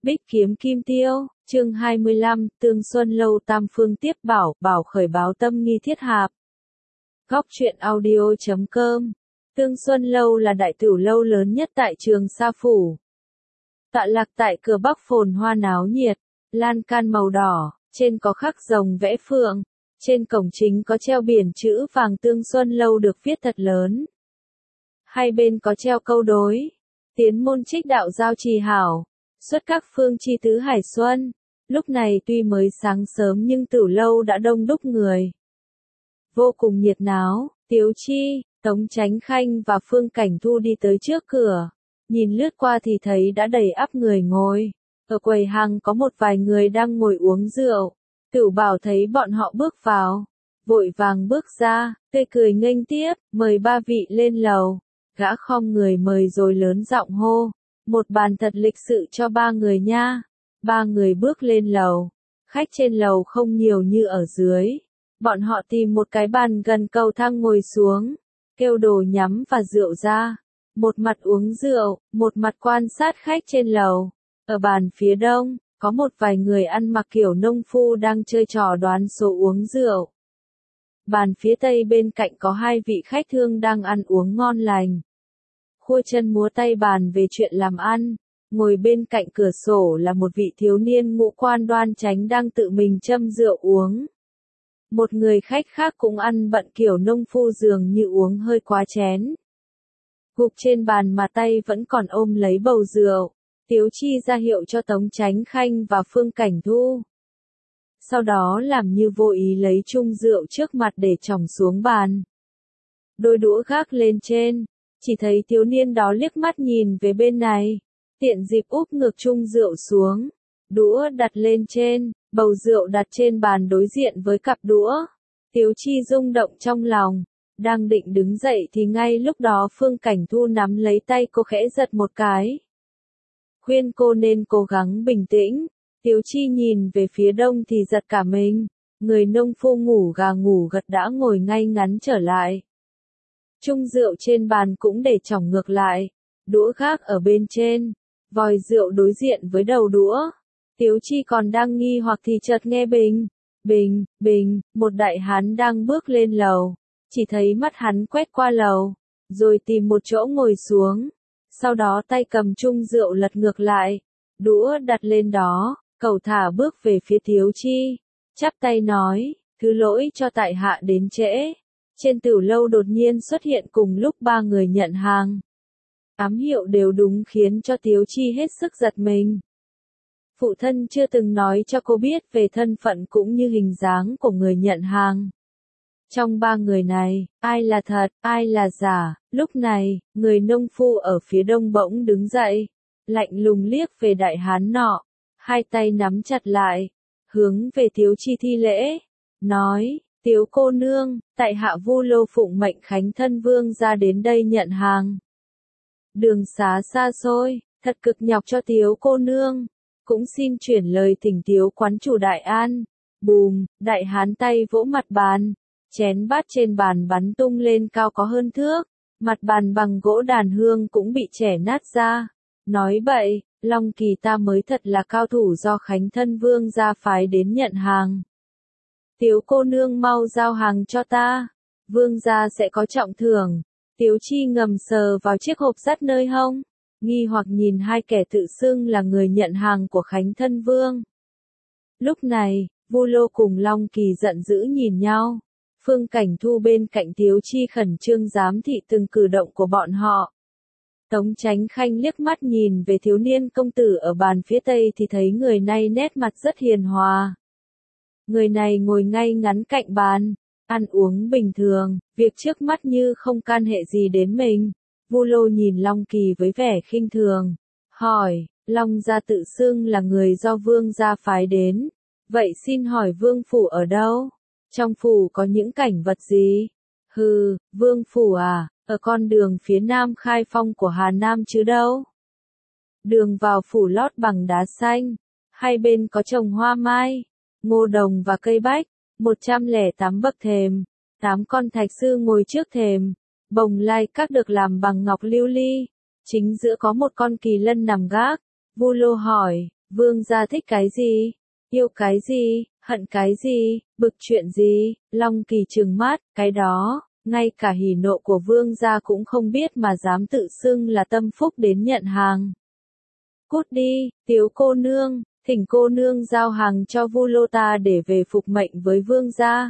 Bích kiếm kim tiêu, chương 25, Tương Xuân Lâu Tam Phương tiếp bảo, bảo khởi báo tâm nghi thiết hạp. Góc truyện audio.com. Tương Xuân Lâu là đại tửu lâu lớn nhất tại Trường Sa Phủ. Tọa lạc tại cửa bắc phồn hoa náo nhiệt, lan can màu đỏ, trên có khắc rồng vẽ phượng, trên cổng chính có treo biển chữ vàng Tương Xuân Lâu được viết thật lớn. Hai bên có treo câu đối, tiến môn trích đạo giao trì hảo, xuất các phương chi tứ hải xuân. Lúc này tuy mới sáng sớm nhưng tửu lâu đã đông đúc người. Vô cùng nhiệt náo, Tiếu Chi, Tống Chánh Khanh và Phương Cảnh Thu đi tới trước cửa. Nhìn lướt qua thì thấy đã đầy ắp người ngồi. Ở quầy hàng có một vài người đang ngồi uống rượu. Tửu Bảo thấy bọn họ bước vào, vội vàng bước ra, tươi cười nghênh tiếp, mời ba vị lên lầu. Gã khom người mời rồi lớn giọng hô, một bàn thật lịch sự cho ba người nha. Ba người bước lên lầu, khách trên lầu không nhiều như ở dưới. Bọn họ tìm một cái bàn gần cầu thang ngồi xuống, kêu đồ nhắm và rượu ra. Một mặt uống rượu, một mặt quan sát khách trên lầu. Ở bàn phía đông, có một vài người ăn mặc kiểu nông phu đang chơi trò đoán số uống rượu. Bàn phía tây bên cạnh có hai vị khách thương đang ăn uống ngon lành. Khua chân múa tay bàn về chuyện làm ăn. Ngồi bên cạnh cửa sổ là một vị thiếu niên ngũ quan đoan chánh đang tự mình châm rượu uống. Một người khách khác cũng ăn bận kiểu nông phu dường như uống hơi quá chén. Gục trên bàn mà tay vẫn còn ôm lấy bầu rượu. Tiếu Chi ra hiệu cho Tống Chánh Khanh và Phương Cảnh Thu. Sau đó làm như vô ý lấy chung rượu trước mặt để chỏng xuống bàn. Đôi đũa gác lên trên, chỉ thấy thiếu niên đó liếc mắt nhìn về bên này. Tiện dịp úp ngược chung rượu xuống, đũa đặt lên trên, bầu rượu đặt trên bàn đối diện với cặp đũa. Tiếu Chi rung động trong lòng, đang định đứng dậy thì ngay lúc đó Phương Cảnh Thu nắm lấy tay cô khẽ giật một cái. Khuyên cô nên cố gắng bình tĩnh. Tiếu Chi nhìn về phía đông thì giật cả mình, người nông phu ngủ gà ngủ gật đã ngồi ngay ngắn trở lại. Chung rượu trên bàn cũng để chỏng ngược lại, đũa khác ở bên trên. Vòi rượu đối diện với đầu đũa. Tiếu Chi còn đang nghi hoặc thì chợt nghe bình, bình, bình, một đại hán đang bước lên lầu. Chỉ thấy mắt hắn quét qua lầu, rồi tìm một chỗ ngồi xuống. Sau đó tay cầm chung rượu lật ngược lại, đũa đặt lên đó, cẩu thả bước về phía Tiếu Chi. Chắp tay nói, thứ lỗi cho tại hạ đến trễ. Trên tửu lâu đột nhiên xuất hiện cùng lúc ba người nhận hàng. Ám hiệu đều đúng khiến cho Tiếu Chi hết sức giật mình. Phụ thân chưa từng nói cho cô biết về thân phận cũng như hình dáng của người nhận hàng. Trong ba người này, ai là thật, ai là giả? Lúc này, người nông phu ở phía đông bỗng đứng dậy, lạnh lùng liếc về đại hán nọ, hai tay nắm chặt lại, hướng về Tiếu Chi thi lễ, nói, Tiếu cô nương, tại hạ Vu Lô phụng mệnh khánh thân vương ra đến đây nhận hàng. Đường xá xa xôi, thật cực nhọc cho Tiếu cô nương, cũng xin chuyển lời thỉnh Tiếu quán chủ đại an. Bùm, đại hán tay vỗ mặt bàn, chén bát trên bàn bắn tung lên cao có hơn thước, mặt bàn bằng gỗ đàn hương cũng bị chẻ nát ra. Nói bậy, Long Kỳ ta mới thật là cao thủ do khánh thân vương ra phái đến nhận hàng. Tiếu cô nương mau giao hàng cho ta, vương gia sẽ có trọng thưởng. Tiếu Chi ngầm sờ vào chiếc hộp sắt nơi hông, nghi hoặc nhìn hai kẻ tự xưng là người nhận hàng của khánh thân vương. Lúc này, Vu Lô cùng Long Kỳ giận dữ nhìn nhau. Phương Cảnh Thu bên cạnh Tiếu Chi khẩn trương giám thị từng cử động của bọn họ. Tống Chánh Khanh liếc mắt nhìn về thiếu niên công tử ở bàn phía tây thì thấy người này nét mặt rất hiền hòa. Người này ngồi ngay ngắn cạnh bàn, ăn uống bình thường, việc trước mắt như không can hệ gì đến mình. Vu Lô nhìn Long Kỳ với vẻ khinh thường, hỏi, Long gia tự xưng là người do vương gia phái đến, vậy xin hỏi vương phủ ở đâu? Trong phủ có những cảnh vật gì? Hừ, vương phủ à, ở con đường phía nam Khai Phong của Hà Nam chứ đâu. Đường vào phủ lót bằng đá xanh, hai bên có trồng hoa mai, ngô đồng và cây bách, 108 bậc thềm, 8 con thạch sư ngồi trước thềm, bồng lai các được làm bằng ngọc lưu ly, chính giữa có một con kỳ lân nằm gác. Vu Lô hỏi, Vương gia thích cái gì? Yêu cái gì? Hận cái gì? Bực chuyện gì? Long Kỳ trừng mắt, cái đó, ngay cả hỉ nộ của vương gia cũng không biết mà dám tự xưng là tâm phúc đến nhận hàng. Cút đi, Tiếu cô nương, thỉnh cô nương giao hàng cho Vu Lô ta để về phục mệnh với vương gia.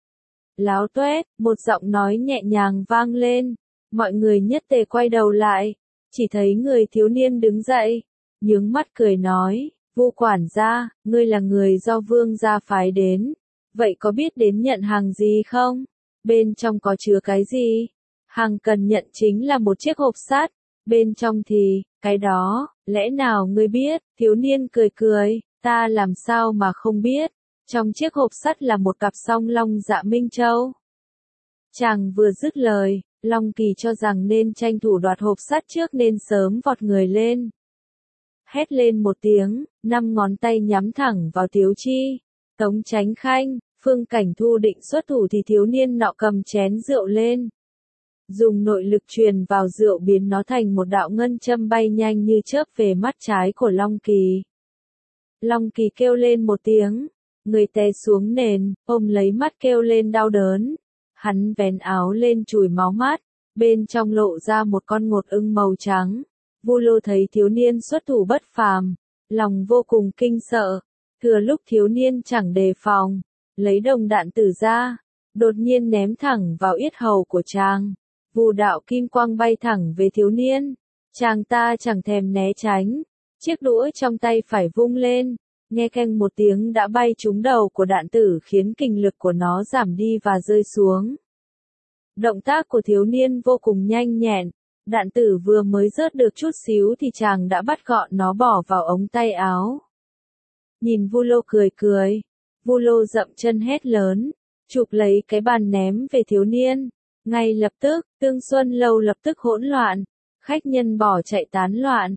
Láo toét, một giọng nói nhẹ nhàng vang lên, mọi người nhất tề quay đầu lại, chỉ thấy người thiếu niên đứng dậy, nhướng mắt cười nói, Vu quản gia, ngươi là người do vương gia phái đến, vậy có biết đến nhận hàng gì không? Bên trong có chứa cái gì? Hàng cần nhận chính là một chiếc hộp sắt, bên trong thì, cái đó, lẽ nào ngươi biết? Thiếu niên cười cười, ta làm sao mà không biết, trong chiếc hộp sắt là một cặp song long dạ minh châu. Chàng vừa dứt lời, Long Kỳ cho rằng nên tranh thủ đoạt hộp sắt trước nên sớm vọt người lên. Hét lên một tiếng, 5 ngón tay nhắm thẳng vào Tiếu Chi. Tống Chánh Khanh, Phương Cảnh Thu định xuất thủ thì thiếu niên nọ cầm chén rượu lên. Dùng nội lực truyền vào rượu biến nó thành một đạo ngân châm bay nhanh như chớp về mắt trái của Long Kỳ. Long Kỳ kêu lên một tiếng, người té xuống nền, ôm lấy mắt kêu lên đau đớn. Hắn vén áo lên chùi máu mắt, bên trong lộ ra một con ngột ưng màu trắng. Vu Lô thấy thiếu niên xuất thủ bất phàm, lòng vô cùng kinh sợ. Thừa lúc thiếu niên chẳng đề phòng, lấy đồng đạn tử ra, đột nhiên ném thẳng vào yết hầu của chàng. Vù đạo kim quang bay thẳng về thiếu niên. Chàng ta chẳng thèm né tránh, chiếc đũa trong tay phải vung lên, nghe keng một tiếng đã bay trúng đầu của đạn tử khiến kình lực của nó giảm đi và rơi xuống. Động tác của thiếu niên vô cùng nhanh nhẹn, đạn tử vừa mới rớt được chút xíu thì chàng đã bắt gọn nó bỏ vào ống tay áo. Nhìn Vu Lô cười cười, Vu Lô dậm chân hét lớn, chụp lấy cái bàn ném về thiếu niên. Ngay lập tức, Tương Xuân Lâu lập tức hỗn loạn, khách nhân bỏ chạy tán loạn.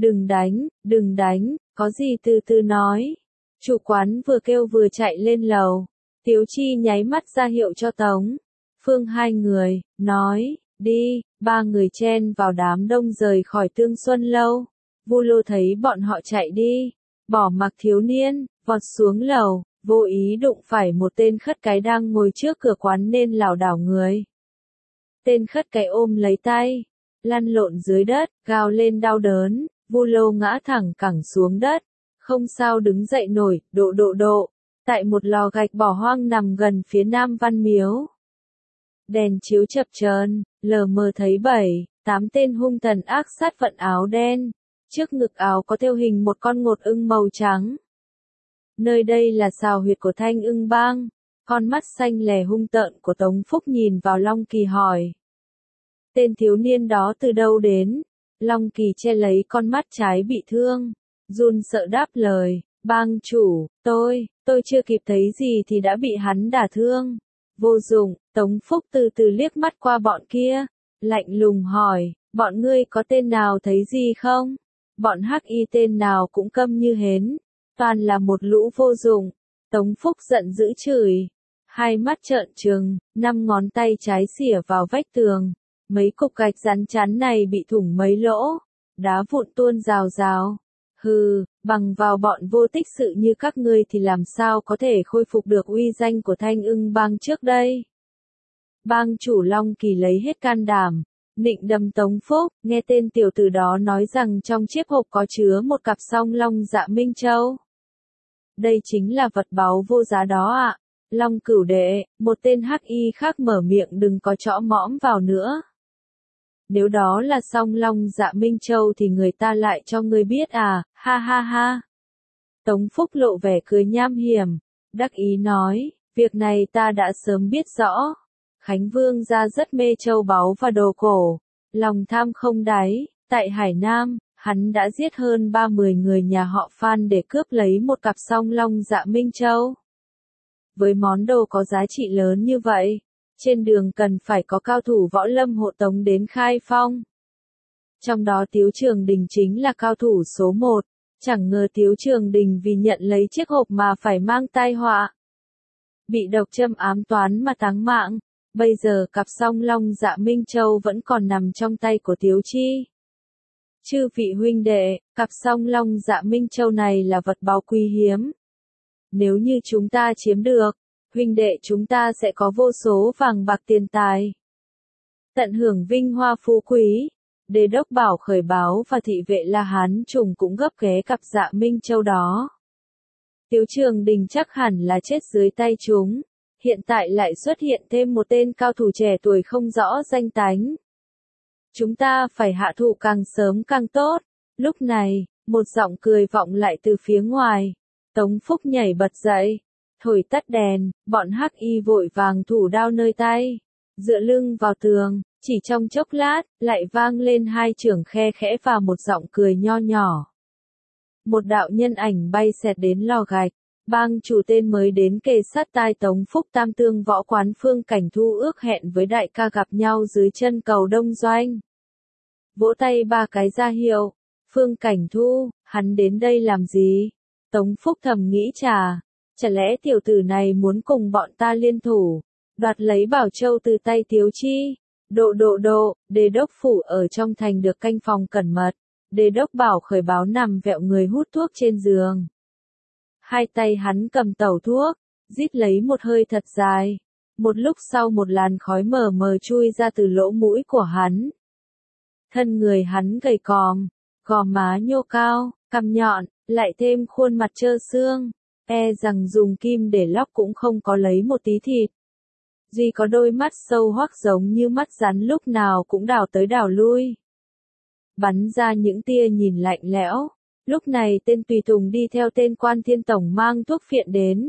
Đừng đánh, có gì từ từ nói. Chủ quán vừa kêu vừa chạy lên lầu. Tiếu Chi nháy mắt ra hiệu cho Tống Phương hai người, nói, đi, 3 người chen vào đám đông rời khỏi Tương Xuân Lâu. Vu Lô thấy bọn họ chạy đi, bỏ mặc thiếu niên, vọt xuống lầu, vô ý đụng phải một tên khất cái đang ngồi trước cửa quán nên lảo đảo người. Tên khất cái ôm lấy tay, lăn lộn dưới đất, gào lên đau đớn, Vu Lô ngã thẳng cẳng xuống đất, không sao đứng dậy nổi, độ, tại một lò gạch bỏ hoang nằm gần phía nam Văn Miếu. Đèn chiếu chập chờn, lờ mờ thấy 7-8 tên hung thần ác sát vận áo đen, trước ngực áo có thêu hình một con ngột ưng màu trắng. Nơi đây là sào huyệt của Thanh Ưng Bang. Con mắt xanh lè hung tợn của Tống Phúc nhìn vào Long Kỳ hỏi. Tên thiếu niên đó từ đâu đến? Long Kỳ che lấy con mắt trái bị thương, run sợ đáp lời, bang chủ, tôi chưa kịp thấy gì thì đã bị hắn đả thương. Vô dụng, Tống Phúc từ từ liếc mắt qua bọn kia, lạnh lùng hỏi, bọn ngươi có tên nào thấy gì không? Bọn hắc y tên nào cũng câm như hến, toàn là một lũ vô dụng. Tống Phúc giận dữ chửi, hai mắt trợn trừng, 5 ngón tay trái xỉa vào vách tường, mấy cục gạch rắn chắn này bị thủng mấy lỗ, đá vụn tuôn rào rào. Hừ, bằng vào bọn vô tích sự như các ngươi thì làm sao có thể khôi phục được uy danh của Thanh Ưng Bang trước đây. Bang chủ Long Kỳ lấy hết can đảm, nịnh đâm Tống Phúc, nghe tên tiểu tử đó nói rằng trong chiếc hộp có chứa một cặp song long dạ minh châu. Đây chính là vật báu vô giá đó ạ. Long Cửu đệ, một tên hắc y khác mở miệng đừng có chõ mõm vào nữa. Nếu đó là song long dạ minh châu thì người ta lại cho ngươi biết à, ha ha ha. Tống Phúc lộ vẻ cười nham hiểm, đắc ý nói, việc này ta đã sớm biết rõ. Khánh Vương gia rất mê châu báu và đồ cổ, lòng tham không đáy, tại Hải Nam, hắn đã giết hơn 30 người nhà họ Phan để cướp lấy một cặp song long dạ minh châu. Với món đồ có giá trị lớn như vậy, trên đường cần phải có cao thủ võ lâm hộ tống đến khai phong. Trong đó Tiếu Trường Đình chính là cao thủ số 1, chẳng ngờ Tiếu Trường Đình vì nhận lấy chiếc hộp mà phải mang tai họa. Bị độc châm ám toán mà táng mạng, bây giờ cặp song long dạ minh châu vẫn còn nằm trong tay của Tiếu Chi. Chư vị huynh đệ, cặp song long Dạ Minh Châu này là vật báu quý hiếm. Nếu như chúng ta chiếm được, huynh đệ chúng ta sẽ có vô số vàng bạc tiền tài. Tận hưởng vinh hoa phú quý. Đế đốc Bảo Khởi Báo và thị vệ La Hán Trùng cũng gấp ghé cặp Dạ Minh Châu đó. Tiếu Trường Đình chắc hẳn là chết dưới tay chúng, hiện tại lại xuất hiện thêm một tên cao thủ trẻ tuổi không rõ danh tánh. Chúng ta phải hạ thủ càng sớm càng tốt. Lúc này, một giọng cười vọng lại từ phía ngoài. Tống Phúc nhảy bật dậy, thổi tắt đèn, bọn hắc y vội vàng thủ đao nơi tay, dựa lưng vào tường, chỉ trong chốc lát, lại vang lên hai chưởng khe khẽ và một giọng cười nho nhỏ. Một đạo nhân ảnh bay xẹt đến lò gạch, bang chủ tên mới đến kề sát tai Tống Phúc Tam Tương Võ Quán Phương Cảnh Thu ước hẹn với đại ca gặp nhau dưới chân cầu Đông Doanh. Vỗ tay ba cái ra hiệu, Phương Cảnh Thu, hắn đến đây làm gì? Tống Phúc thầm nghĩ chả lẽ tiểu tử này muốn cùng bọn ta liên thủ, đoạt lấy Bảo Châu từ tay Tiếu Chi? Độ, đế đốc phủ ở trong thành được canh phòng cẩn mật, đế đốc Bảo Khởi Báo nằm vẹo người hút thuốc trên giường. Hai tay hắn cầm tẩu thuốc, rít lấy một hơi thật dài. Một lúc sau một làn khói mờ mờ chui ra từ lỗ mũi của hắn. Thân người hắn gầy còm, gò má nhô cao, cằm nhọn, lại thêm khuôn mặt trơ xương, e rằng dùng kim để lóc cũng không có lấy một tí thịt. Duy có đôi mắt sâu hoắc giống như mắt rắn lúc nào cũng đảo tới đảo lui, bắn ra những tia nhìn lạnh lẽo. Lúc này tên tùy tùng đi theo tên quan thiên tổng mang thuốc phiện đến,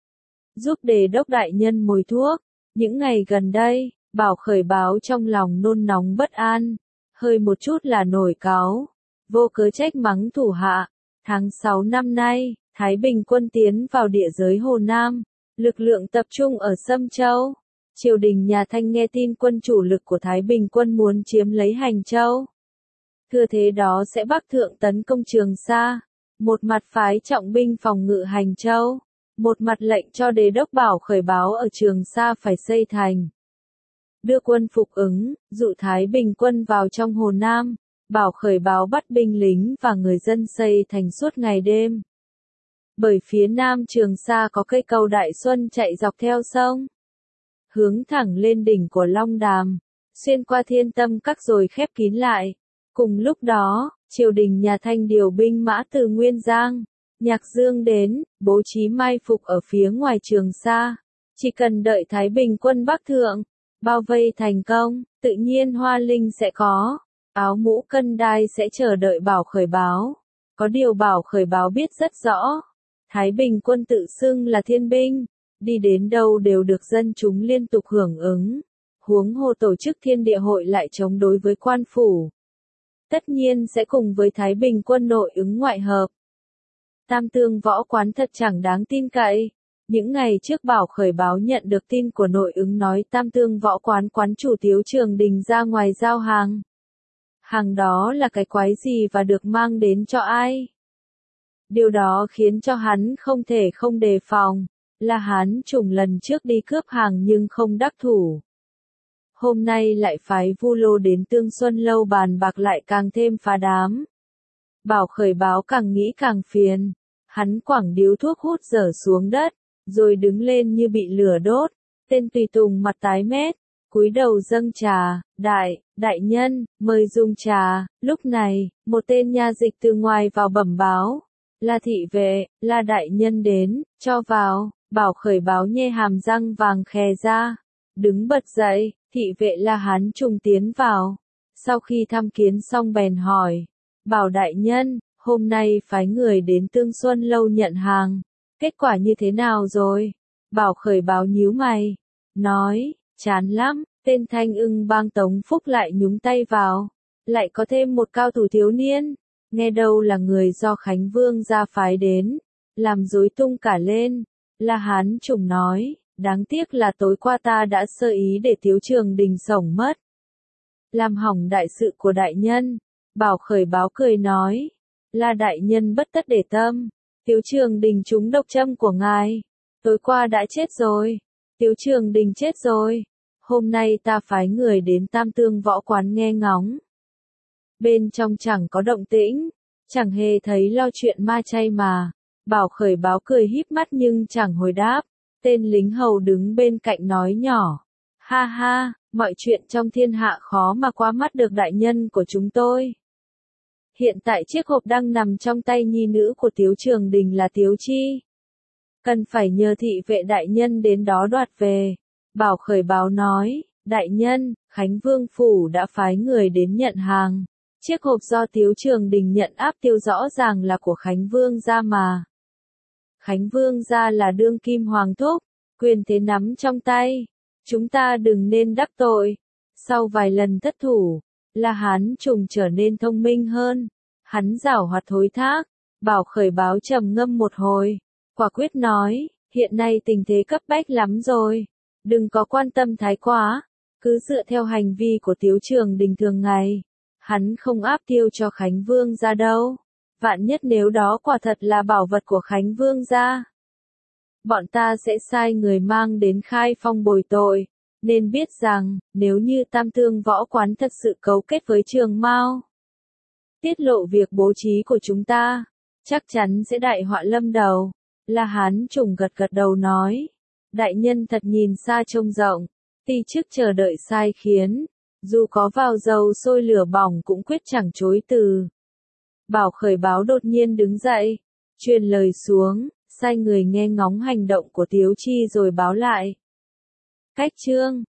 giúp đề đốc đại nhân mồi thuốc. Những ngày gần đây, Bảo Khởi Báo trong lòng nôn nóng bất an, hơi một chút là nổi cáu, vô cớ trách mắng thủ hạ. Tháng 6 năm nay, Thái Bình quân tiến vào địa giới Hồ Nam, lực lượng tập trung ở Sâm Châu. Triều đình nhà Thanh nghe tin quân chủ lực của Thái Bình quân muốn chiếm lấy Hành Châu, thừa thế đó sẽ bắc thượng tấn công Trường Sa, một mặt phái trọng binh phòng ngự Hành Châu, một mặt lệnh cho đế đốc Bảo Khởi Báo ở Trường Sa phải xây thành, đưa quân phục ứng, dụ Thái Bình quân vào trong Hồ Nam. Bảo Khởi Báo bắt binh lính và người dân xây thành suốt ngày đêm. Bởi phía nam Trường Sa có cây cầu Đại Xuân chạy dọc theo sông, hướng thẳng lên đỉnh của Long Đàm, xuyên qua Thiên Tâm Các rồi khép kín lại. Cùng lúc đó, triều đình nhà Thanh điều binh mã từ Nguyên Giang, Nhạc Dương đến, bố trí mai phục ở phía ngoài Trường Sa. Chỉ cần đợi Thái Bình quân bắc thượng, bao vây thành công, tự nhiên Hoa Linh sẽ có, áo mũ cân đai sẽ chờ đợi Bảo Khởi Báo. Có điều Bảo Khởi Báo biết rất rõ, Thái Bình quân tự xưng là thiên binh, đi đến đâu đều được dân chúng liên tục hưởng ứng. Huống hồ tổ chức Thiên Địa Hội lại chống đối với quan phủ, tất nhiên sẽ cùng với Thái Bình quân nội ứng ngoại hợp. Tam Tương Võ Quán thật chẳng đáng tin cậy. Những ngày trước Bảo Khởi Báo nhận được tin của nội ứng nói Tam Tương Võ Quán quán chủ Tiếu Trường Đình ra ngoài giao hàng. Hàng đó là cái quái gì và được mang đến cho ai? Điều đó khiến cho hắn không thể không đề phòng. La Hán Trùng lần trước đi cướp hàng nhưng không đắc thủ, hôm nay lại phái Vu Lô đến Tương Xuân Lâu bàn bạc lại càng thêm phá đám. Bảo Khởi Báo càng nghĩ càng phiền, hắn quẳng điếu thuốc hút dở xuống đất, rồi đứng lên như bị lửa đốt. Tên tùy tùng mặt tái mét, cúi đầu dâng trà. Đại nhân, mời dùng trà. Lúc này, một tên nha dịch từ ngoài vào bẩm báo, là thị vệ, là đại nhân đến, cho vào. Bảo Khởi Báo nhe hàm răng vàng khè ra, đứng bật dậy. Thị vệ La Hán Trùng tiến vào, sau khi thăm kiến xong bèn hỏi, Bảo đại nhân, hôm nay phái người đến Tương Xuân Lâu nhận hàng, kết quả như thế nào rồi? Bảo Khởi Báo nhíu mày, nói, chán lắm. Tên Thanh Ưng bang Tống Phúc lại nhúng tay vào, lại có thêm một cao thủ thiếu niên, nghe đâu là người do Khánh Vương gia phái đến, làm rối tung cả lên. La Hán Trùng nói, đáng tiếc là tối qua ta đã sơ ý để Tiếu Trường Đình xổng mất, làm hỏng đại sự của đại nhân. Bảo Khởi Báo cười nói, là đại nhân bất tất để tâm, Tiếu Trường Đình trúng độc châm của ngài, tối qua đã chết rồi, Tiếu Trường Đình chết rồi, hôm nay ta phái người đến Tam Tương Võ Quán nghe ngóng. Bên trong chẳng có động tĩnh, chẳng hề thấy lo chuyện ma chay mà. Bảo Khởi Báo cười híp mắt nhưng chẳng hồi đáp. Tên lính hầu đứng bên cạnh nói nhỏ. Ha ha, mọi chuyện trong thiên hạ khó mà qua mắt được đại nhân của chúng tôi. Hiện tại chiếc hộp đang nằm trong tay nhi nữ của Tiếu Trường Đình là Tiếu Chi. Cần phải nhờ thị vệ đại nhân đến đó đoạt về. Bảo Khởi Báo nói, đại nhân, Khánh Vương Phủ đã phái người đến nhận hàng. Chiếc hộp do Tiếu Trường Đình nhận áp tiêu rõ ràng là của Khánh Vương gia mà. Khánh Vương gia là đương kim hoàng thúc, quyền thế nắm trong tay. Chúng ta đừng nên đắc tội. Sau vài lần thất thủ, La Hán Trùng trở nên thông minh hơn. Hắn giảo hoạt thối thác. Bảo Khởi Báo trầm ngâm một hồi, quả quyết nói, hiện nay tình thế cấp bách lắm rồi. Đừng có quan tâm thái quá, cứ dựa theo hành vi của Tiếu Trường Đình thường ngày. Hắn không áp tiêu cho Khánh Vương gia đâu. Vạn nhất nếu đó quả thật là bảo vật của Khánh Vương gia, bọn ta sẽ sai người mang đến Khai Phong bồi tội. Nên biết rằng, nếu như Tam Thương Võ Quán thật sự cấu kết với Trường Mao, tiết lộ việc bố trí của chúng ta, chắc chắn sẽ đại họa lâm đầu. La Hán Trùng gật gật đầu nói, đại nhân thật nhìn xa trông rộng, ti chức chờ đợi sai khiến, dù có vào dầu sôi lửa bỏng cũng quyết chẳng chối từ. Bảo Khởi Báo đột nhiên đứng dậy, truyền lời xuống, sai người nghe ngóng hành động của Tiếu Chi rồi báo lại. Cách chương